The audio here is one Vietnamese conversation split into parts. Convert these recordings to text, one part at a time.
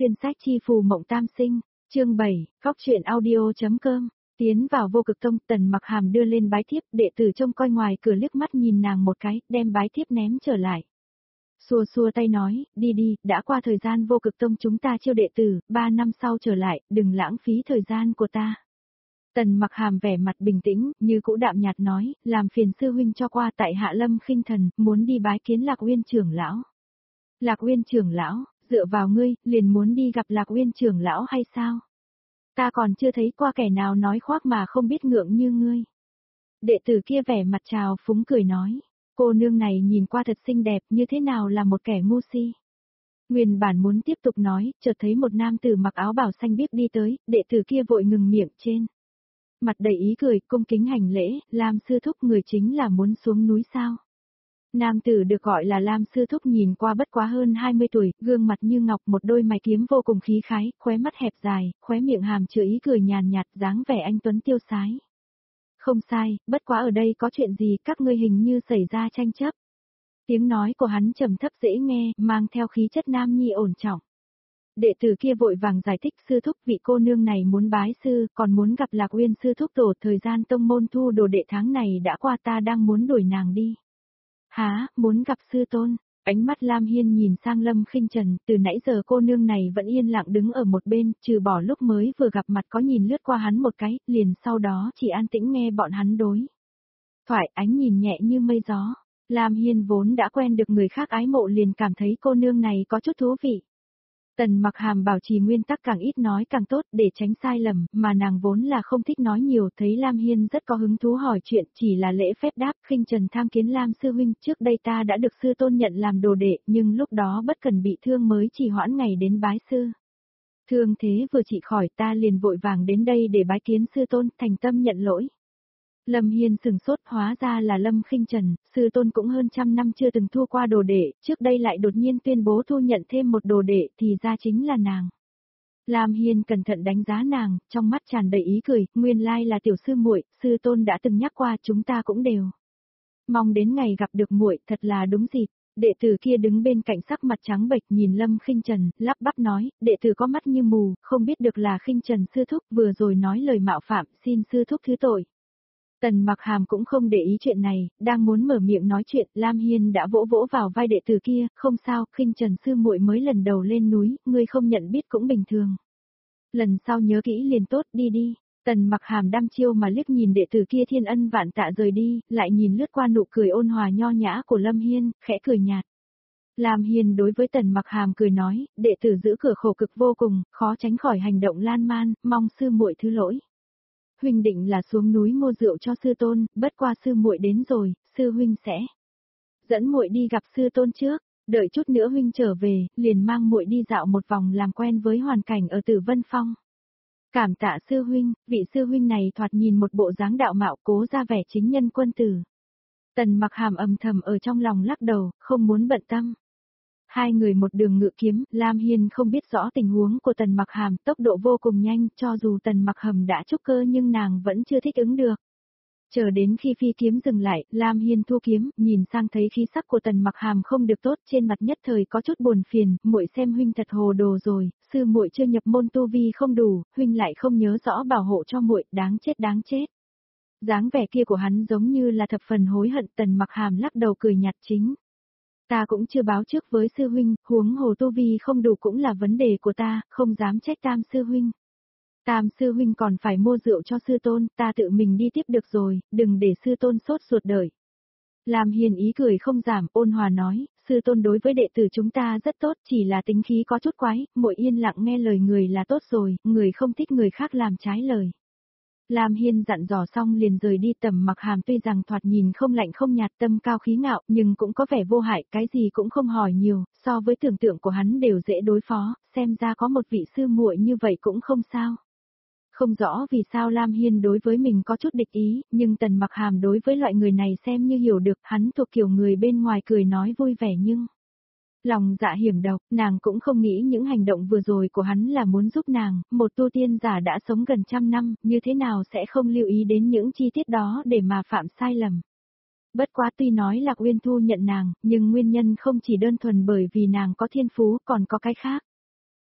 xuyên sách chi phù mộng tam sinh, chương 7, góc truyện audio.com. Tiến vào Vô Cực Tông, Tần Mặc Hàm đưa lên bái thiếp, đệ tử trông coi ngoài cửa liếc mắt nhìn nàng một cái, đem bái thiếp ném trở lại. Xua xua tay nói, đi đi, đã qua thời gian Vô Cực Tông chúng ta chiêu đệ tử, 3 năm sau trở lại, đừng lãng phí thời gian của ta. Tần Mặc Hàm vẻ mặt bình tĩnh, như cũ đạm nhạt nói, làm phiền sư huynh cho qua tại Hạ Lâm Khinh Thần, muốn đi bái kiến Lạc Uyên trưởng lão. Lạc Uyên trưởng lão, dựa vào ngươi, liền muốn đi gặp Lạc Uyên trưởng lão hay sao? Ta còn chưa thấy qua kẻ nào nói khoác mà không biết ngượng như ngươi. Đệ tử kia vẻ mặt trào phúng cười nói, cô nương này nhìn qua thật xinh đẹp, như thế nào là một kẻ ngu si. Nguyên bản muốn tiếp tục nói, chợt thấy một nam tử mặc áo bào xanh biếc đi tới, đệ tử kia vội ngừng miệng trên. Mặt đầy ý cười, cung kính hành lễ, Lam sư thúc người chính là muốn xuống núi sao. Nam tử được gọi là Lam sư thúc nhìn qua bất quá hơn 20 tuổi, gương mặt như ngọc, một đôi mày kiếm vô cùng khí khái, khóe mắt hẹp dài, khóe miệng hàm chứa ý cười nhàn nhạt, dáng vẻ anh tuấn tiêu sái. Không sai, bất quá ở đây có chuyện gì, các ngươi hình như xảy ra tranh chấp. Tiếng nói của hắn trầm thấp dễ nghe, mang theo khí chất nam nhi ổn trọng. Đệ tử kia vội vàng giải thích, sư thúc, vị cô nương này muốn bái sư, còn muốn gặp Lạc Uyên sư thúc tổ, thời gian tông môn thu đồ đệ tháng này đã qua, ta đang muốn đuổi nàng đi. Hả, muốn gặp sư tôn? Ánh mắt Lam Hiên nhìn sang Lâm Khinh Trần, từ nãy giờ cô nương này vẫn yên lặng đứng ở một bên, trừ bỏ lúc mới vừa gặp mặt có nhìn lướt qua hắn một cái, liền sau đó chỉ an tĩnh nghe bọn hắn đối thoại, ánh nhìn nhẹ như mây gió. Lam Hiên vốn đã quen được người khác ái mộ liền cảm thấy cô nương này có chút thú vị. Tần Mặc Hàm bảo trì nguyên tắc càng ít nói càng tốt để tránh sai lầm, mà nàng vốn là không thích nói nhiều, thấy Lam Hiên rất có hứng thú hỏi chuyện, chỉ là lễ phép đáp, Khinh Trần tham kiến Lam sư huynh, trước đây ta đã được sư tôn nhận làm đồ đệ, nhưng lúc đó bất cần bị thương mới trì hoãn ngày đến bái sư. Thương thế vừa trị khỏi, ta liền vội vàng đến đây để bái kiến sư tôn, thành tâm nhận lỗi. Lâm Hiên sừng sốt, hóa ra là Lâm Khinh Trần, sư tôn cũng hơn 100 năm chưa từng thua qua đồ đệ, trước đây lại đột nhiên tuyên bố thu nhận thêm một đồ đệ, thì ra chính là nàng. Lam Hiên cẩn thận đánh giá nàng, trong mắt tràn đầy ý cười, nguyên lai là tiểu sư muội, sư tôn đã từng nhắc qua, chúng ta cũng đều mong đến ngày gặp được muội, thật là đúng dịp. Đệ tử kia đứng bên cạnh sắc mặt trắng bệch nhìn Lâm Khinh Trần, lắp bắp nói, đệ tử có mắt như mù, không biết được là Khinh Trần sư thúc, vừa rồi nói lời mạo phạm, xin sư thúc thứ tội. Tần Mặc Hàm cũng không để ý chuyện này, đang muốn mở miệng nói chuyện, Lam Hiên đã vỗ vỗ vào vai đệ tử kia, không sao, Khinh Trần sư muội mới lần đầu lên núi, ngươi không nhận biết cũng bình thường. Lần sau nhớ kỹ liền tốt, đi đi. Tần Mặc Hàm đăm chiêu mà liếc nhìn đệ tử kia thiên ân vạn tạ rời đi, lại nhìn lướt qua nụ cười ôn hòa nho nhã của Lâm Hiên, khẽ cười nhạt. Lam Hiên đối với Tần Mặc Hàm cười nói, đệ tử giữ cửa khổ cực vô cùng, khó tránh khỏi hành động lan man, mong sư muội thứ lỗi. Huynh định là xuống núi mua rượu cho sư tôn, bất qua sư muội đến rồi, sư huynh sẽ dẫn muội đi gặp sư tôn trước, đợi chút nữa huynh trở về, liền mang muội đi dạo một vòng làm quen với hoàn cảnh ở Tử Vân Phong. Cảm tạ sư huynh, vị sư huynh này thoạt nhìn một bộ dáng đạo mạo, cố ra vẻ chính nhân quân tử. Tần Mặc Hàm âm thầm ở trong lòng lắc đầu, không muốn bận tâm. Hai người một đường ngự kiếm, Lam Hiên không biết rõ tình huống của Tần Mặc Hàm, tốc độ vô cùng nhanh, cho dù Tần Mặc Hàm đã trúc cơ nhưng nàng vẫn chưa thích ứng được. Chờ đến khi phi kiếm dừng lại, Lam Hiên thu kiếm, nhìn sang thấy khí sắc của Tần Mặc Hàm không được tốt, trên mặt nhất thời có chút buồn phiền, muội xem huynh thật hồ đồ rồi, sư muội chưa nhập môn tu vi không đủ, huynh lại không nhớ rõ bảo hộ cho muội, đáng chết đáng chết. Dáng vẻ kia của hắn giống như là thập phần hối hận, Tần Mặc Hàm lắc đầu cười nhạt chính. Ta cũng chưa báo trước với sư huynh, huống hồ tu vi không đủ cũng là vấn đề của ta, không dám trách Tam sư huynh. Tam sư huynh còn phải mua rượu cho sư tôn, ta tự mình đi tiếp được rồi, đừng để sư tôn sốt ruột đợi. Lam Hiền ý cười không giảm, ôn hòa nói, sư tôn đối với đệ tử chúng ta rất tốt, chỉ là tính khí có chút quái, muội yên lặng nghe lời người là tốt rồi, người không thích người khác làm trái lời. Lam Hiên dặn dò xong liền rời đi. Tầm Mặc Hàm tuy rằng thoạt nhìn không lạnh không nhạt, tâm cao khí ngạo, nhưng cũng có vẻ vô hại, cái gì cũng không hỏi nhiều, so với tưởng tượng của hắn đều dễ đối phó, xem ra có một vị sư muội như vậy cũng không sao. Không rõ vì sao Lam Hiên đối với mình có chút địch ý, nhưng Tần Mặc Hàm đối với loại người này xem như hiểu được, hắn thuộc kiểu người bên ngoài cười nói vui vẻ nhưng lòng dạ hiểm độc, nàng cũng không nghĩ những hành động vừa rồi của hắn là muốn giúp nàng, một tu tiên giả đã sống gần 100 năm, như thế nào sẽ không lưu ý đến những chi tiết đó để mà phạm sai lầm. Bất quá tuy nói Lạc Uyên thu nhận nàng, nhưng nguyên nhân không chỉ đơn thuần bởi vì nàng có thiên phú, còn có cái khác.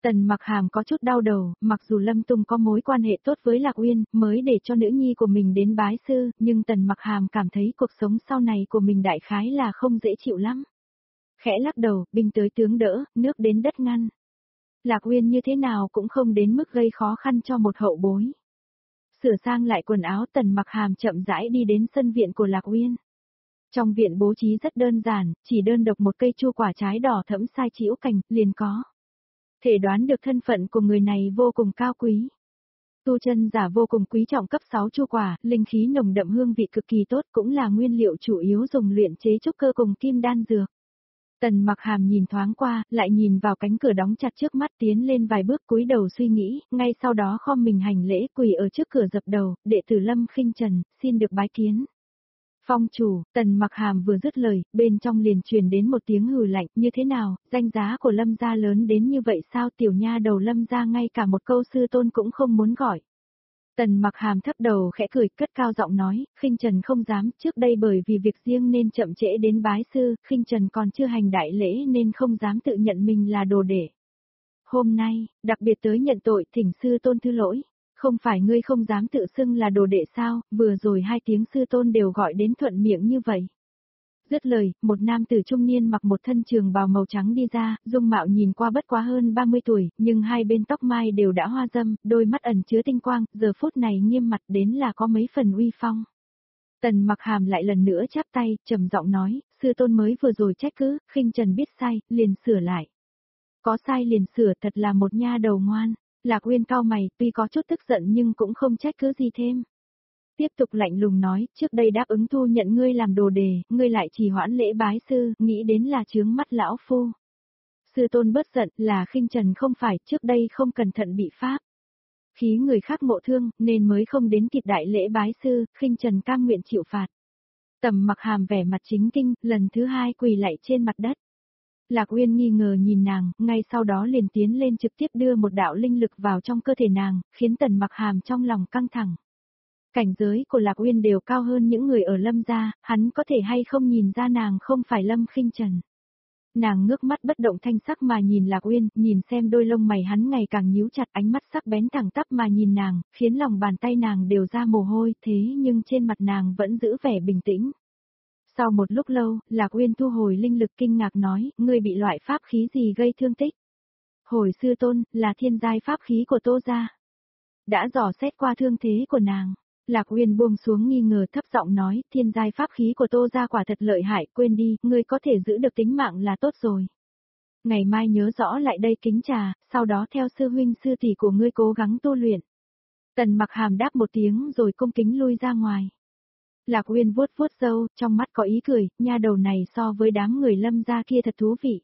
Tần Mặc Hàm có chút đau đầu, mặc dù Lâm Tung có mối quan hệ tốt với Lạc Uyên, mới để cho nữ nhi của mình đến bái sư, nhưng Tần Mặc Hàm cảm thấy cuộc sống sau này của mình đại khái là không dễ chịu lắm. Khẽ lắc đầu, binh tới tướng đỡ, nước đến đất ngăn. Lạc Uyên như thế nào cũng không đến mức gây khó khăn cho một hậu bối. Sửa sang lại quần áo, Tần Mặc Hàm chậm rãi đi đến sân viện của Lạc Uyên. Trong viện bố trí rất đơn giản, chỉ đơn độc một cây chu quả trái đỏ thẫm sai chĩu cành, liền có. Thể đoán được thân phận của người này vô cùng cao quý. Tu chân giả vô cùng quý trọng cấp 6 chu quả, linh khí nồng đậm hương vị cực kỳ tốt, cũng là nguyên liệu chủ yếu dùng luyện chế trúc cơ cùng kim đan dược. Tần Mặc Hàm nhìn thoáng qua, lại nhìn vào cánh cửa đóng chặt trước mắt, tiến lên vài bước cúi đầu suy nghĩ, ngay sau đó khom mình hành lễ, quỳ ở trước cửa dập đầu, đệ tử Lâm Khinh Trần, xin được bái kiến. Phong chủ, Tần Mặc Hàm vừa dứt lời, bên trong liền truyền đến một tiếng hừ lạnh, như thế nào, danh giá của Lâm gia lớn đến như vậy sao, tiểu nha đầu Lâm gia ngay cả một câu sư tôn cũng không muốn gọi. Tần Mặc Hàm thấp đầu khẽ cười, cất cao giọng nói, Khinh Trần không dám, trước đây bởi vì việc riêng nên chậm trễ đến bái sư, Khinh Trần còn chưa hành đại lễ nên không dám tự nhận mình là đồ đệ. Hôm nay, đặc biệt tới nhận tội, thỉnh sư tôn thứ lỗi. Không phải ngươi không dám tự xưng là đồ đệ sao, vừa rồi 2 tiếng sư tôn đều gọi đến thuận miệng như vậy. Dứt lời, một nam tử trung niên mặc một thân trường bào màu trắng đi ra, dung mạo nhìn qua bất quá hơn 30 tuổi, nhưng hai bên tóc mai đều đã hoa râm, đôi mắt ẩn chứa tinh quang, giờ phút này nghiêm mặt đến là có mấy phần uy phong. Tần Mặc Hàm lại lần nữa chắp tay, trầm giọng nói, sư tôn mới vừa rồi trách cứ, Khinh Trần biết sai, liền sửa lại. Có sai liền sửa, thật là một nha đầu ngoan. Lạc Uyên cau mày, tuy có chút tức giận nhưng cũng không trách cứ gì thêm. Tiếp tục lạnh lùng nói, trước đây đáp ứng thu nhận ngươi làm đồ đề, ngươi lại trì hoãn lễ bái sư, nghĩ đến là chướng mắt lão phu. Sư tôn bớt giận, là Khinh Trần không phải, trước đây không cẩn thận bị pháp. Khí người khác ngộ thương, nên mới không đến kịp đại lễ bái sư, Khinh Trần cam nguyện chịu phạt. Tần Mặc Hàm vẻ mặt chính kinh, lần thứ 2 quỳ lạy trên mặt đất. Lạc Uyên nghi ngờ nhìn nàng, ngay sau đó liền tiến lên trực tiếp đưa một đạo linh lực vào trong cơ thể nàng, khiến Tần Mặc Hàm trong lòng căng thẳng. Cảnh giới của Lạc Uyên đều cao hơn những người ở Lâm gia, hắn có thể hay không nhìn ra nàng không phải Lâm Khinh Trần. Nàng ngước mắt bất động thanh sắc mà nhìn Lạc Uyên, nhìn xem đôi lông mày hắn ngày càng nhíu chặt, ánh mắt sắc bén thẳng tắp mà nhìn nàng, khiến lòng bàn tay nàng đều ra mồ hôi, thế nhưng trên mặt nàng vẫn giữ vẻ bình tĩnh. Sau một lúc lâu, Lạc Uyên thu hồi linh lực kinh ngạc nói, ngươi bị loại pháp khí gì gây thương tích? Hồi sư tôn, là thiên giai pháp khí của Tô gia. Đã dò xét qua thương thế của nàng. Lạc Uyên buông xuống nghi ngờ thấp giọng nói, thiên giai pháp khí của Tô gia quả thật lợi hại, quên đi, ngươi có thể giữ được tính mạng là tốt rồi. Ngày mai nhớ rõ lại đây kính trà, sau đó theo sư huynh sư tỷ của ngươi cố gắng tu luyện. Tần Mặc Hàm đáp một tiếng rồi cung kính lui ra ngoài. Lạc Uyên vuốt vuốt râu, trong mắt có ý cười, nha đầu này so với đám người Lâm gia kia thật thú vị.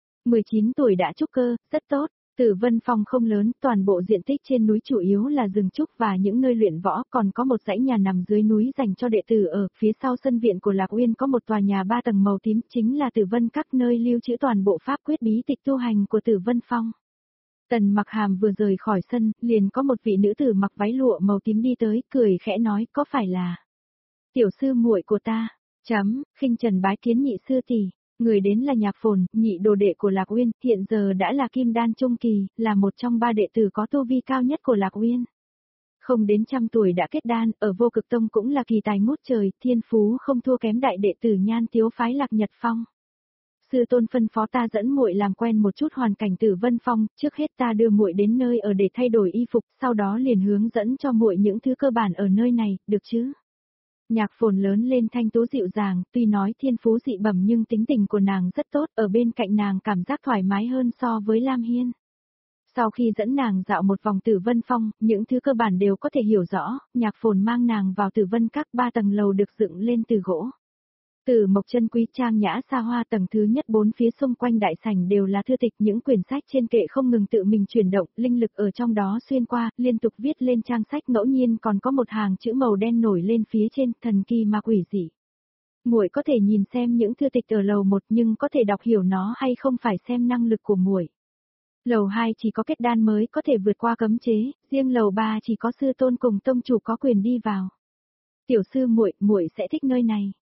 19 tuổi đã trúc cơ, rất tốt. Tử Vân Phong không lớn, toàn bộ diện tích trên núi chủ yếu là rừng trúc và những nơi luyện võ, còn có một dãy nhà nằm dưới núi dành cho đệ tử ở, phía sau sân viện của Lạc Uyên có một tòa nhà 3 tầng màu tím, chính là Tử Vân các nơi lưu trữ toàn bộ pháp quyết bí tịch tu hành của Tử Vân Phong. Tần Mặc Hàm vừa rời khỏi sân, liền có một vị nữ tử mặc váy lụa màu tím đi tới, cười khẽ nói, có phải là tiểu sư muội của ta? Khinh Trần bái kiến nhị sư tỷ. Người đến là Nhạc Phồn, nhị đồ đệ của Lạc Uyên, hiện giờ đã là kim đan trung kỳ, là một trong 3 đệ tử có tu vi cao nhất của Lạc Uyên. Không đến 100 tuổi đã kết đan, ở Vô Cực Tông cũng là kỳ tài ngút trời, thiên phú không thua kém đại đệ tử Nhan Tiếu phái Lạc Nhật Phong. Sư tôn phân phó ta dẫn muội làm quen một chút hoàn cảnh Tử Vân Phong, trước hết ta đưa muội đến nơi ở để thay đổi y phục, sau đó liền hướng dẫn cho muội những thứ cơ bản ở nơi này, được chứ? Nhạc Phồn lớn lên thanh tú dịu dàng, tuy nói thiên phú dị bẩm nhưng tính tình của nàng rất tốt, ở bên cạnh nàng cảm giác thoải mái hơn so với Lam Hiên. Sau khi dẫn nàng dạo một vòng Tử Vân Phong, những thứ cơ bản đều có thể hiểu rõ, Nhạc Phồn mang nàng vào Tử Vân các 3 tầng lầu được dựng lên từ gỗ. Từ mộc chân quý trang nhã xa hoa, tầng thứ nhất 4 phía xung quanh đại sảnh đều là thư tịch, những quyển sách trên kệ không ngừng tự mình chuyển động, linh lực ở trong đó xuyên qua, liên tục viết lên trang sách, ngẫu nhiên còn có một hàng chữ màu đen nổi lên phía trên, thần kỳ mà quỷ dị. Muội có thể nhìn xem những thư tịch ở lầu 1 nhưng có thể đọc hiểu nó hay không phải xem năng lực của muội. Lầu 2 chỉ có kết đan mới có thể vượt qua cấm chế, riêng lầu 3 chỉ có sư tôn cùng tông chủ có quyền đi vào. Tiểu sư muội, muội sẽ thích nơi này.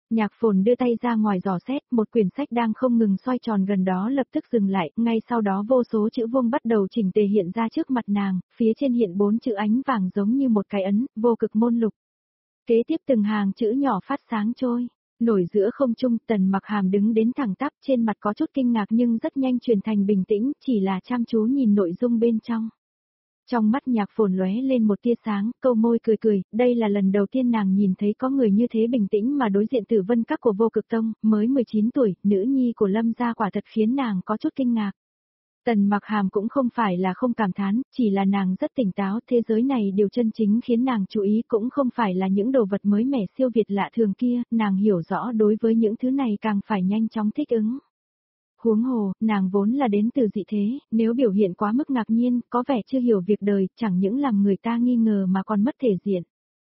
Nhạc Phồn đưa tay ra ngoài dò xét, một quyển sách đang không ngừng xoay tròn gần đó lập tức dừng lại, ngay sau đó vô số chữ vuông bắt đầu chỉnh tề hiện ra trước mặt nàng, phía trên hiện 4 chữ ánh vàng giống như một cái ấn, vô cực môn lục. Kế tiếp từng hàng chữ nhỏ phát sáng trôi, nổi giữa không trung. Tần Mặc Hàm đứng đến thẳng tắp, trên mặt có chút kinh ngạc nhưng rất nhanh chuyển thành bình tĩnh, chỉ là chăm chú nhìn nội dung bên trong. Trong mắt Nhạc Phồn lóe lên một tia sáng, câu môi cười cười, đây là lần đầu tiên nàng nhìn thấy có người như thế bình tĩnh mà đối diện Tử Vân Các của Vô Cực Tông, mới 19 tuổi, nữ nhi của Lâm gia quả thật khiến nàng có chút kinh ngạc. Tần Mặc Hàm cũng không phải là không cảm thán, chỉ là nàng rất tỉnh táo, thế giới này điều chân chính khiến nàng chú ý cũng không phải là những đồ vật mới mẻ siêu việt lạ thường kia, nàng hiểu rõ đối với những thứ này càng phải nhanh chóng thích ứng. Huống hồ, nàng vốn là đến từ dị thế, nếu biểu hiện quá mức ngạc nhiên, có vẻ chưa hiểu việc đời, chẳng những làm người ta nghi ngờ mà còn mất thể diện.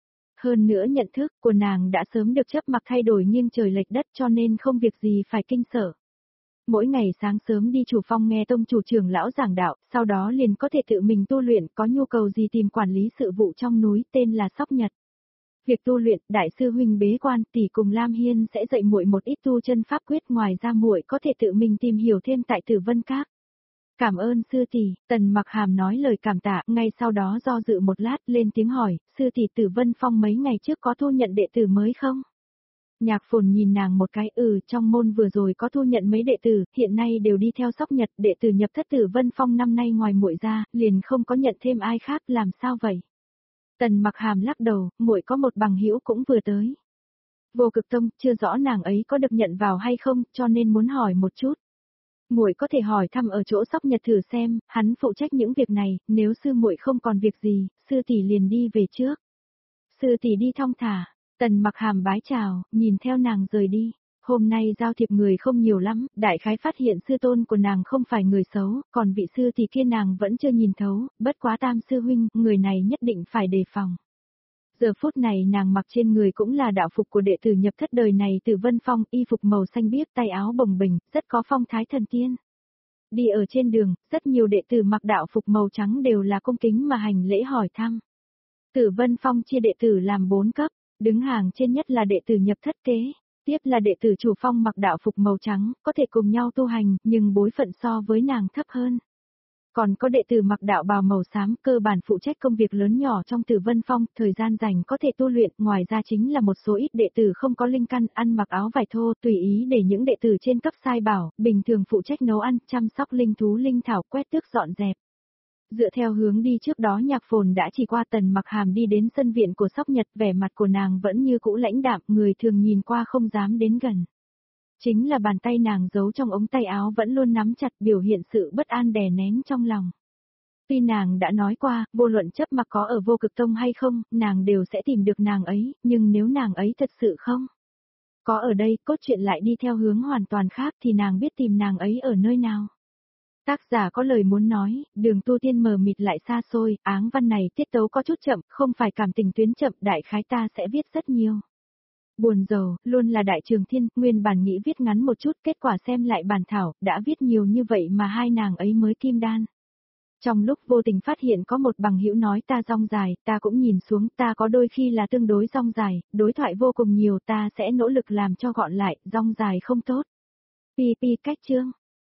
Hơn nữa nhận thức của nàng đã sớm được chấp mặc thay đổi nghiêng trời lệch đất cho nên không việc gì phải kinh sợ. Mỗi ngày sáng sớm đi chủ phong nghe tông chủ trưởng lão giảng đạo, sau đó liền có thể tự mình tu luyện, có nhu cầu gì tìm quản lý sự vụ trong núi tên là Sóc Nhật. Việc tu luyện, đại sư huynh bế quan, tỷ cùng Lam Hiên sẽ dạy muội một ít tu chân pháp quyết, ngoài ra muội có thể tự mình tìm hiểu thêm tại Tử Vân Các. Cảm ơn sư tỷ, Tần Mặc Hàm nói lời cảm tạ, ngay sau đó do dự một lát lên tiếng hỏi, sư tỷ Tử Vân Phong mấy ngày trước có thu nhận đệ tử mới không? Nhạc Phồn nhìn nàng một cái, trong môn vừa rồi có thu nhận mấy đệ tử, hiện nay đều đi theo Sóc Nhật, đệ tử nhập thất Tử Vân Phong năm nay ngoài muội ra, liền không có nhận thêm ai khác, làm sao vậy? Tần Mặc Hàm lắc đầu, muội có một bằng hữu cũng vừa tới. Vô Cực Tông, chưa rõ nàng ấy có được nhận vào hay không, cho nên muốn hỏi một chút. Muội có thể hỏi thăm ở chỗ Sóc Nhật thử xem, hắn phụ trách những việc này, nếu sư muội không còn việc gì, sư tỷ liền đi về trước. Sư tỷ đi thong thả. Tần Mặc Hàm bái chào, nhìn theo nàng rời đi. Hôm nay giao thiệp người không nhiều lắm, đại khái phát hiện sư tôn của nàng không phải người xấu, còn vị sư tỷ kia nàng vẫn chưa nhìn thấu, bất quá Tam sư huynh, người này nhất định phải đề phòng. Giờ phút này nàng mặc trên người cũng là đạo phục của đệ tử nhập thất đời này Tử Vân Phong, y phục màu xanh biếc, tay áo bồng bềnh, rất có phong thái thần tiên. Đi ở trên đường, rất nhiều đệ tử mặc đạo phục màu trắng đều là cung kính mà hành lễ hỏi thăm. Tử Vân Phong chia đệ tử làm 4 cấp. Đứng hàng trên nhất là đệ tử nhập thất kế, tiếp là đệ tử chủ phong mặc đạo phục màu trắng, có thể cùng nhau tu hành, nhưng bối phận so với nàng thấp hơn. Còn có đệ tử mặc đạo bào màu xám, cơ bản phụ trách công việc lớn nhỏ trong Tử Vân Phong, thời gian rảnh có thể tu luyện, ngoài ra chính là một số ít đệ tử không có linh căn, ăn mặc áo vải thô, tùy ý để những đệ tử trên cấp sai bảo, bình thường phụ trách nấu ăn, chăm sóc linh thú linh thảo, quét tước dọn dẹp. Dựa theo hướng đi trước đó Nhạc Phồn đã chỉ qua Tần Mặc Hàm đi đến sân viện của Sóc Nhật, vẻ mặt của nàng vẫn như cũ lãnh đạm, người thường nhìn qua không dám đến gần. Chính là bàn tay nàng giấu trong ống tay áo vẫn luôn nắm chặt, biểu hiện sự bất an đè nén trong lòng. Tuy nàng đã nói qua, vô luận chấp mặc có ở Vô Cực Tông hay không, nàng đều sẽ tìm được nàng ấy, nhưng nếu nàng ấy thật sự không có ở đây, cốt truyện lại đi theo hướng hoàn toàn khác thì nàng biết tìm nàng ấy ở nơi nào. Tác giả có lời muốn nói, đường tu tiên mờ mịt lại xa xôi, áng văn này tiết tấu có chút chậm, không phải cảm tình tuyến chậm, đại khái ta sẽ viết rất nhiều. Buồn rầu, luôn là Đại Trường Thiên, nguyên bản nghĩ viết ngắn một chút, kết quả xem lại bản thảo, đã viết nhiều như vậy mà hai nàng ấy mới kim đan. Trong lúc vô tình phát hiện có một bằng hữu nói ta dong dài, ta cũng nhìn xuống, ta có đôi khi là tương đối dong dài, đối thoại vô cùng nhiều, ta sẽ nỗ lực làm cho gọn lại, dong dài không tốt. PP cách chương.